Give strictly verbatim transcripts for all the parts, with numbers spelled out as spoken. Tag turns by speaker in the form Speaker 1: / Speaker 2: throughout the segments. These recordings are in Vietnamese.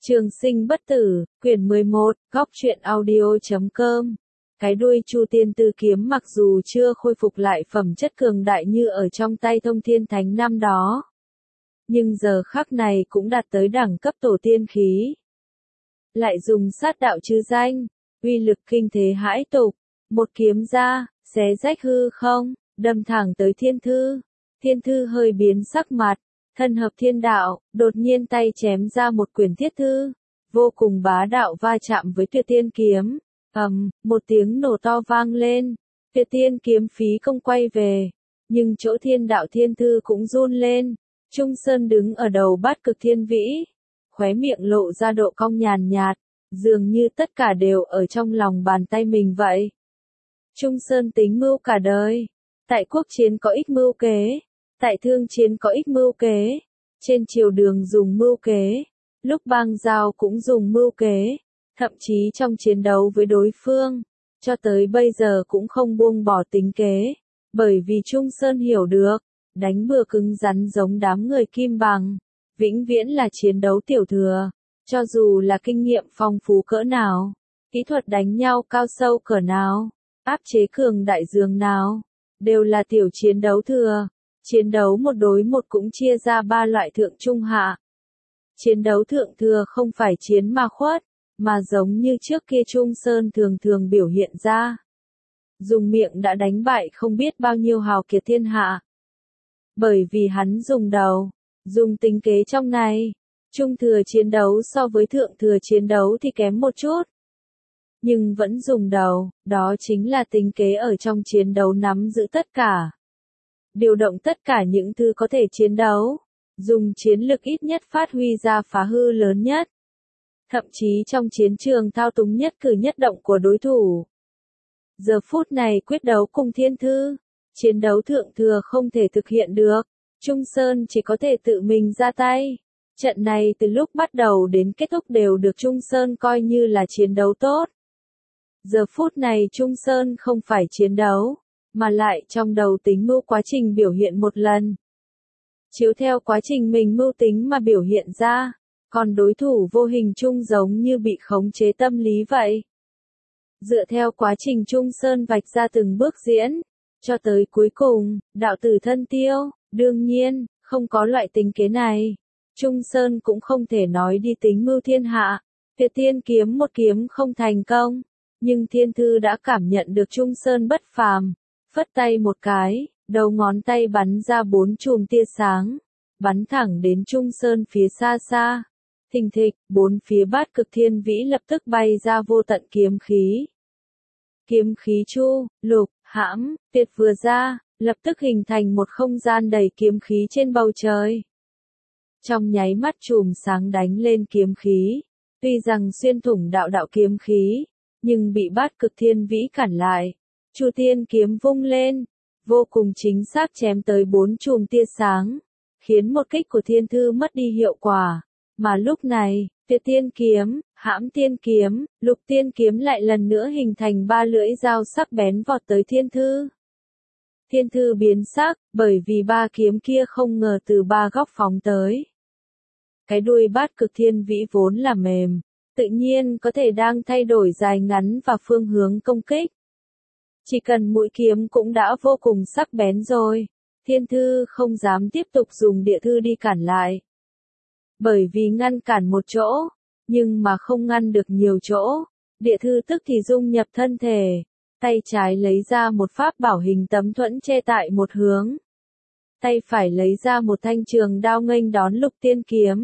Speaker 1: Trường sinh bất tử, quyển mười một, góc truyện audio chấm com. Cái đuôi Chu Tiên Tư kiếm mặc dù chưa khôi phục lại phẩm chất cường đại như ở trong tay Thông Thiên Thánh năm đó, nhưng giờ khắc này cũng đạt tới đẳng cấp tổ tiên khí. Lại dùng sát đạo chư danh, uy lực kinh thế hãi tục, một kiếm ra, xé rách hư không, đâm thẳng tới Thiên Thư. Thiên Thư hơi biến sắc mặt, thân hợp thiên đạo, đột nhiên tay chém ra một quyển thiết thư, vô cùng bá đạo va chạm với Tuyệt Tiên kiếm. Ầm, một tiếng nổ to vang lên, Tuyệt Tiên kiếm phí công quay về, nhưng chỗ thiên đạo thiên thư cũng run lên. Trung Sơn đứng ở đầu bát cực thiên vĩ, khóe miệng lộ ra độ cong nhàn nhạt, dường như tất cả đều ở trong lòng bàn tay mình vậy. Trung Sơn tính mưu cả đời, tại quốc chiến có ích mưu kế, tại thương chiến có ích mưu kế, trên triều đường dùng mưu kế, lúc bang giao cũng dùng mưu kế, thậm chí trong chiến đấu với đối phương, cho tới bây giờ cũng không buông bỏ tính kế, bởi vì Trung Sơn hiểu được, đánh bừa cứng rắn giống đám người kim bằng, vĩnh viễn là chiến đấu tiểu thừa, cho dù là kinh nghiệm phong phú cỡ nào, kỹ thuật đánh nhau cao sâu cỡ nào, áp chế cường đại dường nào, đều là tiểu chiến đấu thừa. Chiến đấu một đối một cũng chia ra ba loại thượng trung hạ. Chiến đấu thượng thừa không phải chiến mà khuất, mà giống như trước kia Trung Sơn thường thường biểu hiện ra. Dùng miệng đã đánh bại không biết bao nhiêu hào kiệt thiên hạ. Bởi vì hắn dùng đầu, dùng tính kế trong này, trung thừa chiến đấu so với thượng thừa chiến đấu thì kém một chút. Nhưng vẫn dùng đầu, đó chính là tính kế ở trong chiến đấu nắm giữ tất cả. Điều động tất cả những thứ có thể chiến đấu, dùng chiến lực ít nhất phát huy ra phá hư lớn nhất. Thậm chí trong chiến trường thao túng nhất cử nhất động của đối thủ. Giờ phút này quyết đấu cùng Thiên Thư, chiến đấu thượng thừa không thể thực hiện được, Trung Sơn chỉ có thể tự mình ra tay. Trận này từ lúc bắt đầu đến kết thúc đều được Trung Sơn coi như là chiến đấu tốt. Giờ phút này Trung Sơn không phải chiến đấu, mà lại trong đầu tính mưu quá trình biểu hiện một lần. Chiếu theo quá trình mình mưu tính mà biểu hiện ra, còn đối thủ vô hình chung giống như bị khống chế tâm lý vậy. Dựa theo quá trình Trung Sơn vạch ra từng bước diễn, cho tới cuối cùng, đạo tử thân tiêu, đương nhiên, không có loại tính kế này. Trung Sơn cũng không thể nói đi tính mưu thiên hạ, Tuyệt Tiên kiếm một kiếm không thành công, nhưng Thiên Thư đã cảm nhận được Trung Sơn bất phàm. Phất tay một cái, đầu ngón tay bắn ra bốn chùm tia sáng, bắn thẳng đến Trung Sơn phía xa xa. Thình thịch, bốn phía bát cực thiên vĩ lập tức bay ra vô tận kiếm khí. Kiếm khí chu, lục, hãm, tuyệt vừa ra, lập tức hình thành một không gian đầy kiếm khí trên bầu trời. Trong nháy mắt chùm sáng đánh lên kiếm khí, tuy rằng xuyên thủng đạo đạo kiếm khí, nhưng bị bát cực thiên vĩ cản lại. Chu Tiên kiếm vung lên, vô cùng chính xác chém tới bốn chùm tia sáng, khiến một kích của Thiên Thư mất đi hiệu quả. Mà lúc này, Tuyệt Tiên kiếm, Hãm Tiên kiếm, Lục Tiên kiếm lại lần nữa hình thành ba lưỡi dao sắc bén vọt tới Thiên Thư. Thiên Thư biến sắc, bởi vì ba kiếm kia không ngờ từ ba góc phóng tới. Cái đuôi bát cực thiên vĩ vốn là mềm, tự nhiên có thể đang thay đổi dài ngắn và phương hướng công kích. Chỉ cần mũi kiếm cũng đã vô cùng sắc bén rồi, Thiên Thư không dám tiếp tục dùng địa thư đi cản lại. Bởi vì ngăn cản một chỗ, nhưng mà không ngăn được nhiều chỗ, địa thư tức thì dung nhập thân thể, tay trái lấy ra một pháp bảo hình tấm thuẫn che tại một hướng. Tay phải lấy ra một thanh trường đao nghênh đón Lục Tiên kiếm.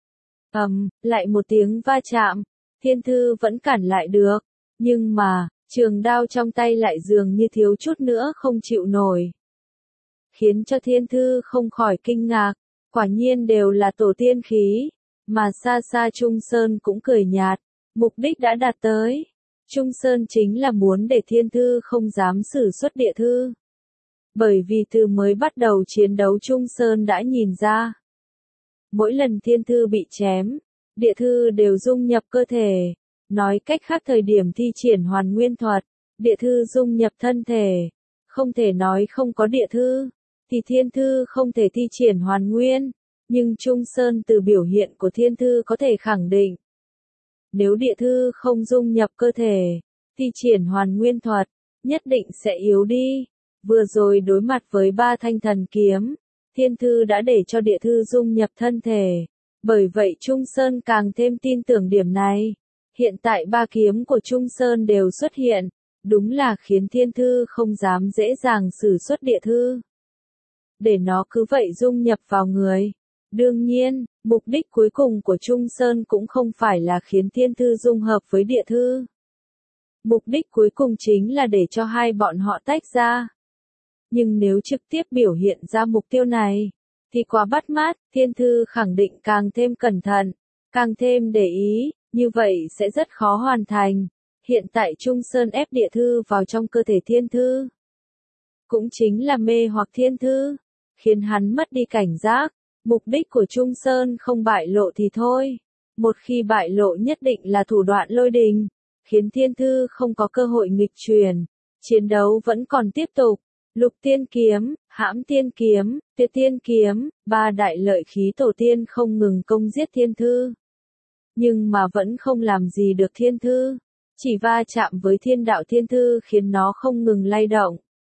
Speaker 1: Ầm, um, lại một tiếng va chạm, Thiên Thư vẫn cản lại được, nhưng mà, trường đao trong tay lại dường như thiếu chút nữa không chịu nổi. Khiến cho Thiên Thư không khỏi kinh ngạc, quả nhiên đều là tổ tiên khí, mà xa xa Trung Sơn cũng cười nhạt, mục đích đã đạt tới. Trung Sơn chính là muốn để Thiên Thư không dám sử xuất địa thư. Bởi vì từ mới bắt đầu chiến đấu Trung Sơn đã nhìn ra. Mỗi lần Thiên Thư bị chém, địa thư đều dung nhập cơ thể. Nói cách khác thời điểm thi triển hoàn nguyên thuật, địa thư dung nhập thân thể. Không thể nói không có địa thư, thì Thiên Thư không thể thi triển hoàn nguyên. Nhưng Trung Sơn từ biểu hiện của thiên thư có thể khẳng định. Nếu địa thư không dung nhập cơ thể, thì triển hoàn nguyên thuật, nhất định sẽ yếu đi. Vừa rồi đối mặt với ba thanh thần kiếm, thiên thư đã để cho địa thư dung nhập thân thể. Bởi vậy Trung Sơn càng thêm tin tưởng điểm này. Hiện tại ba kiếm của Trung Sơn đều xuất hiện, đúng là khiến thiên thư không dám dễ dàng sử xuất địa thư. Để nó cứ vậy dung nhập vào người. Đương nhiên, mục đích cuối cùng của Trung Sơn cũng không phải là khiến thiên thư dung hợp với địa thư. Mục đích cuối cùng chính là để cho hai bọn họ tách ra. Nhưng nếu trực tiếp biểu hiện ra mục tiêu này, thì quá bắt mắt, thiên thư khẳng định càng thêm cẩn thận, càng thêm để ý, như vậy sẽ rất khó hoàn thành. Hiện tại Trung Sơn ép địa thư vào trong cơ thể thiên thư. Cũng chính là mê hoặc thiên thư, khiến hắn mất đi cảnh giác. Mục đích của Trung Sơn không bại lộ thì thôi. Một khi bại lộ nhất định là thủ đoạn lôi đình, khiến thiên thư không có cơ hội nghịch truyền. Chiến đấu vẫn còn tiếp tục. Lục tiên kiếm, hãm tiên kiếm, tuyệt tiên kiếm, ba đại lợi khí tổ tiên không ngừng công giết thiên thư. Nhưng mà vẫn không làm gì được thiên thư. Chỉ va chạm với thiên đạo thiên thư khiến nó không ngừng lay động.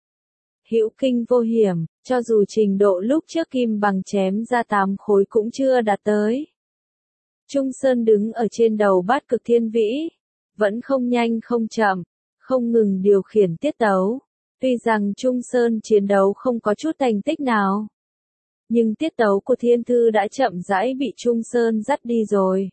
Speaker 1: Hữu kinh vô hiểm, cho dù trình độ lúc trước kim bằng chém ra tám khối cũng chưa đạt tới. Trung Sơn đứng ở trên đầu bát cực thiên vĩ, vẫn không nhanh không chậm, không ngừng điều khiển tiết tấu. Tuy rằng Trung Sơn chiến đấu không có chút thành tích nào, nhưng tiết tấu của thiên thư đã chậm rãi bị Trung Sơn dắt đi rồi.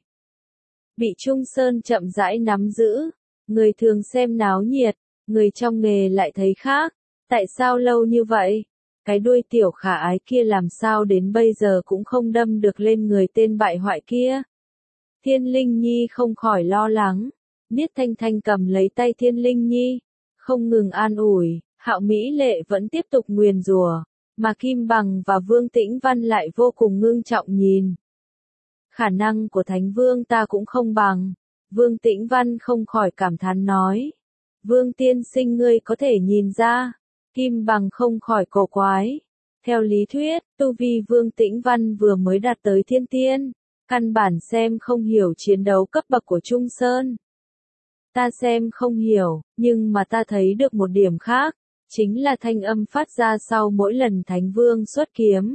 Speaker 1: Bị Trung Sơn chậm rãi nắm giữ, người thường xem náo nhiệt, người trong nghề lại thấy khác. Tại sao lâu như vậy? Cái đuôi tiểu khả ái kia làm sao đến bây giờ cũng không đâm được lên người tên bại hoại kia? Thiên Linh Nhi không khỏi lo lắng. Niết Thanh Thanh cầm lấy tay Thiên Linh Nhi, không ngừng an ủi. Hạo Mỹ Lệ vẫn tiếp tục nguyền rủa, mà Kim Bằng và Vương Tĩnh Văn lại vô cùng ngưng trọng nhìn. Khả năng của Thánh Vương ta cũng không bằng. Vương Tĩnh Văn không khỏi cảm thán nói. Vương tiên sinh ngươi có thể nhìn ra. Kim Bằng không khỏi cổ quái. Theo lý thuyết, tu vi Vương Tĩnh Văn vừa mới đạt tới thiên tiên, căn bản xem không hiểu chiến đấu cấp bậc của Trung Sơn. Ta xem không hiểu, nhưng mà ta thấy được một điểm khác, chính là thanh âm phát ra sau mỗi lần Thánh Vương xuất kiếm.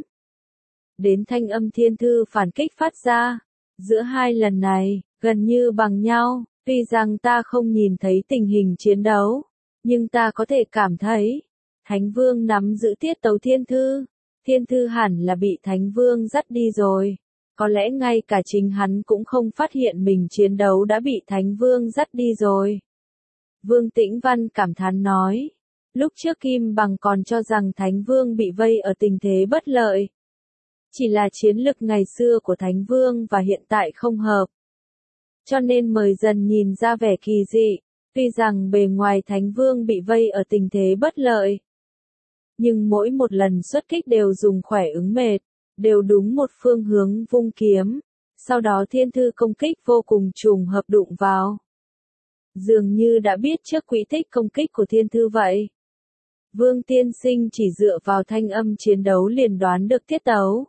Speaker 1: Đến thanh âm thiên thư phản kích phát ra, giữa hai lần này, gần như bằng nhau, tuy rằng ta không nhìn thấy tình hình chiến đấu, nhưng ta có thể cảm thấy, Thánh Vương nắm giữ tiết tấu thiên thư, thiên thư hẳn là bị Thánh Vương dắt đi rồi. Có lẽ ngay cả chính hắn cũng không phát hiện mình chiến đấu đã bị Thánh Vương dắt đi rồi. Vương Tĩnh Văn cảm thán nói. Lúc trước Kim Bằng còn cho rằng Thánh Vương bị vây ở tình thế bất lợi. Chỉ là chiến lực ngày xưa của Thánh Vương và hiện tại không hợp. Cho nên mời dần nhìn ra vẻ kỳ dị, tuy rằng bề ngoài Thánh Vương bị vây ở tình thế bất lợi. Nhưng mỗi một lần xuất kích đều dùng khỏe ứng mệt, đều đúng một phương hướng vung kiếm, sau đó thiên thư công kích vô cùng trùng hợp đụng vào. Dường như đã biết trước quỹ tích công kích của thiên thư vậy. Vương tiên sinh chỉ dựa vào thanh âm chiến đấu liền đoán được tiết tấu.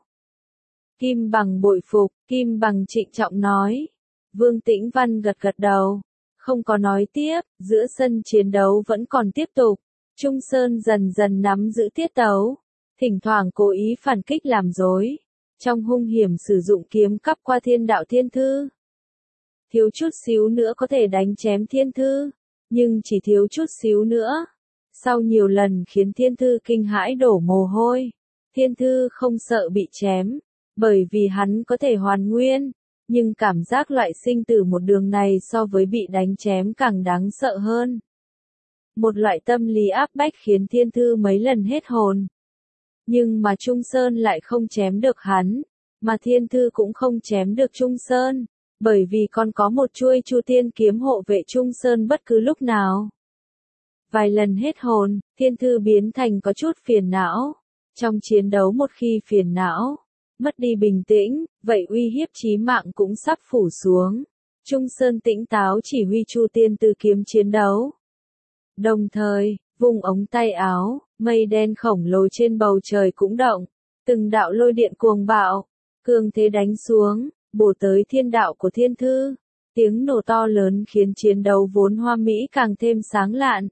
Speaker 1: Kim Bằng bội phục, Kim Bằng trịnh trọng nói. Vương Tĩnh Văn gật gật đầu, không có nói tiếp, giữa sân chiến đấu vẫn còn tiếp tục. Trung Sơn dần dần nắm giữ tiết tấu, thỉnh thoảng cố ý phản kích làm rối, trong hung hiểm sử dụng kiếm cắp qua thiên đạo thiên thư. Thiếu chút xíu nữa có thể đánh chém thiên thư, nhưng chỉ thiếu chút xíu nữa. Sau nhiều lần khiến thiên thư kinh hãi đổ mồ hôi, thiên thư không sợ bị chém, bởi vì hắn có thể hoàn nguyên, nhưng cảm giác loại sinh tử một đường này so với bị đánh chém càng đáng sợ hơn. Một loại tâm lý áp bách khiến thiên thư mấy lần hết hồn. Nhưng mà Trung Sơn lại không chém được hắn, mà thiên thư cũng không chém được Trung Sơn, bởi vì còn có một chuôi Chu Tiên kiếm hộ vệ Trung Sơn bất cứ lúc nào. Vài lần hết hồn, thiên thư biến thành có chút phiền não. Trong chiến đấu một khi phiền não, mất đi bình tĩnh, vậy uy hiếp chí mạng cũng sắp phủ xuống. Trung Sơn tĩnh táo chỉ huy Chu Tiên Tư kiếm chiến đấu. Đồng thời, vùng ống tay áo, mây đen khổng lồ trên bầu trời cũng động, từng đạo lôi điện cuồng bạo, Cường thế đánh xuống, bổ tới thiên đạo của thiên thư. Tiếng nổ to lớn khiến chiến đấu vốn hoa mỹ càng thêm sáng lạn.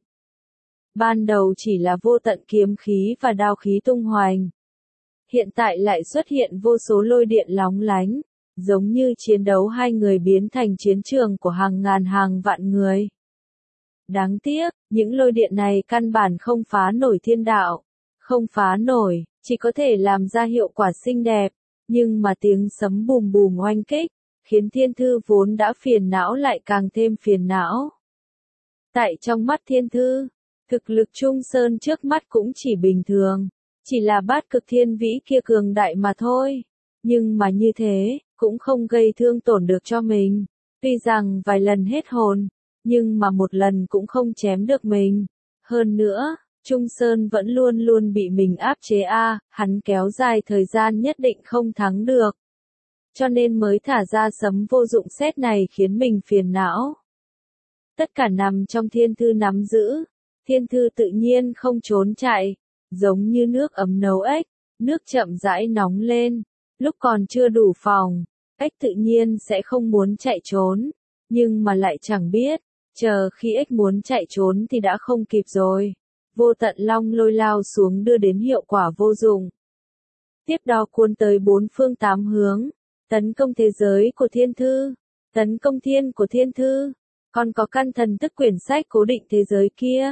Speaker 1: Ban đầu chỉ là vô tận kiếm khí và đao khí tung hoành. Hiện tại lại xuất hiện vô số lôi điện lóng lánh, giống như chiến đấu hai người biến thành chiến trường của hàng ngàn hàng vạn người. Đáng tiếc, những lôi điện này căn bản không phá nổi thiên đạo. Không phá nổi, chỉ có thể làm ra hiệu quả xinh đẹp, nhưng mà tiếng sấm bùm bùm oanh kích, khiến thiên thư vốn đã phiền não lại càng thêm phiền não. Tại trong mắt thiên thư, thực lực Trung Sơn trước mắt cũng chỉ bình thường, chỉ là bát cực thiên vĩ kia cường đại mà thôi. Nhưng mà như thế, cũng không gây thương tổn được cho mình. Tuy rằng vài lần hết hồn, nhưng mà một lần cũng không chém được mình. Hơn nữa, Trung Sơn vẫn luôn luôn bị mình áp chế a, hắn kéo dài thời gian nhất định không thắng được. Cho nên mới thả ra sấm vô dụng sét này khiến mình phiền não. Tất cả nằm trong thiên thư nắm giữ, thiên thư tự nhiên không trốn chạy, giống như nước ấm nấu ếch, nước chậm rãi nóng lên, lúc còn chưa đủ phòng, ếch tự nhiên sẽ không muốn chạy trốn, nhưng mà lại chẳng biết, chờ khi ếch muốn chạy trốn thì đã không kịp rồi. Vô tận long lôi lao xuống đưa đến hiệu quả vô dụng. Tiếp đó cuốn tới bốn phương tám hướng, tấn công thế giới của thiên thư, tấn công thiên của thiên thư, còn có căn thần tức quyển sách cố định thế giới kia.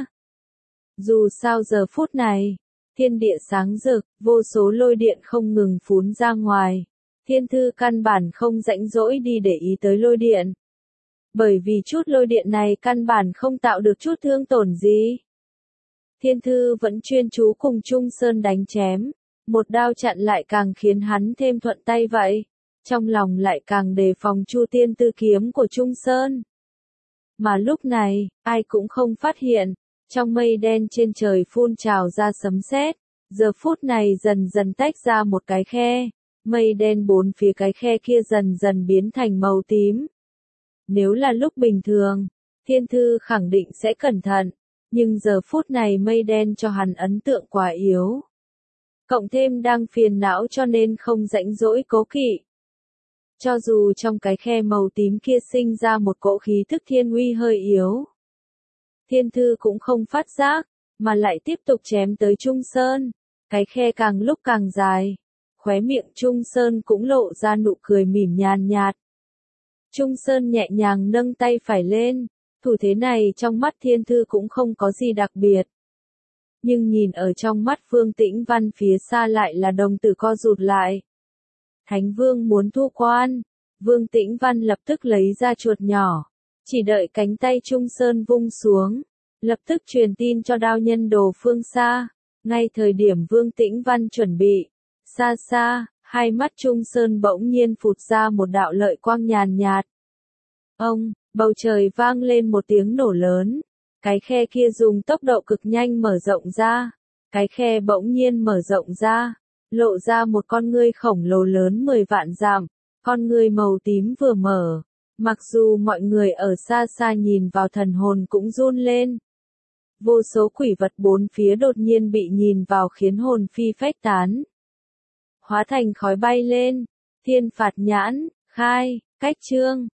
Speaker 1: Dù sao giờ phút này, thiên địa sáng rực, vô số lôi điện không ngừng phún ra ngoài, thiên thư căn bản không rãnh rỗi đi để ý tới lôi điện. Bởi vì chút lôi điện này căn bản không tạo được chút thương tổn gì. Thiên thư vẫn chuyên chú cùng Trung Sơn đánh chém, một đao chặn lại càng khiến hắn thêm thuận tay vậy, trong lòng lại càng đề phòng Chu Tiên Tư kiếm của Trung Sơn. Mà lúc này, ai cũng không phát hiện, trong mây đen trên trời phun trào ra sấm sét, giờ phút này dần dần tách ra một cái khe, mây đen bốn phía cái khe kia dần dần biến thành màu tím. Nếu là lúc bình thường, thiên thư khẳng định sẽ cẩn thận. Nhưng giờ phút này mây đen cho hắn ấn tượng quá yếu. Cộng thêm đang phiền não cho nên không rãnh rỗi cố kỵ. Cho dù trong cái khe màu tím kia sinh ra một cỗ khí thức thiên uy hơi yếu. Thiên thư cũng không phát giác, mà lại tiếp tục chém tới Trung Sơn. Cái khe càng lúc càng dài. Khóe miệng Trung Sơn cũng lộ ra nụ cười mỉm nhàn nhạt. Trung Sơn nhẹ nhàng nâng tay phải lên. Thủ thế này trong mắt thiên thư cũng không có gì đặc biệt. Nhưng nhìn ở trong mắt Vương Tĩnh Văn phía xa lại là đồng tử co rụt lại. Thánh Vương muốn thu quan. Vương Tĩnh Văn lập tức lấy ra chuột nhỏ. Chỉ đợi cánh tay Trung Sơn vung xuống. Lập tức truyền tin cho đao nhân đồ phương xa. Ngay thời điểm Vương Tĩnh Văn chuẩn bị. Xa xa, hai mắt Trung Sơn bỗng nhiên phụt ra một đạo lợi quang nhàn nhạt. Ông, bầu trời vang lên một tiếng nổ lớn. Cái khe kia dùng tốc độ cực nhanh mở rộng ra. Cái khe bỗng nhiên mở rộng ra. Lộ ra một con ngươi khổng lồ lớn mười vạn dặm. Con ngươi màu tím vừa mở. Mặc dù mọi người ở xa xa nhìn vào thần hồn cũng run lên. Vô số quỷ vật bốn phía đột nhiên bị nhìn vào khiến hồn phi phách tán. Hóa thành khói bay lên. Thiên phạt nhãn, khai, cách chương.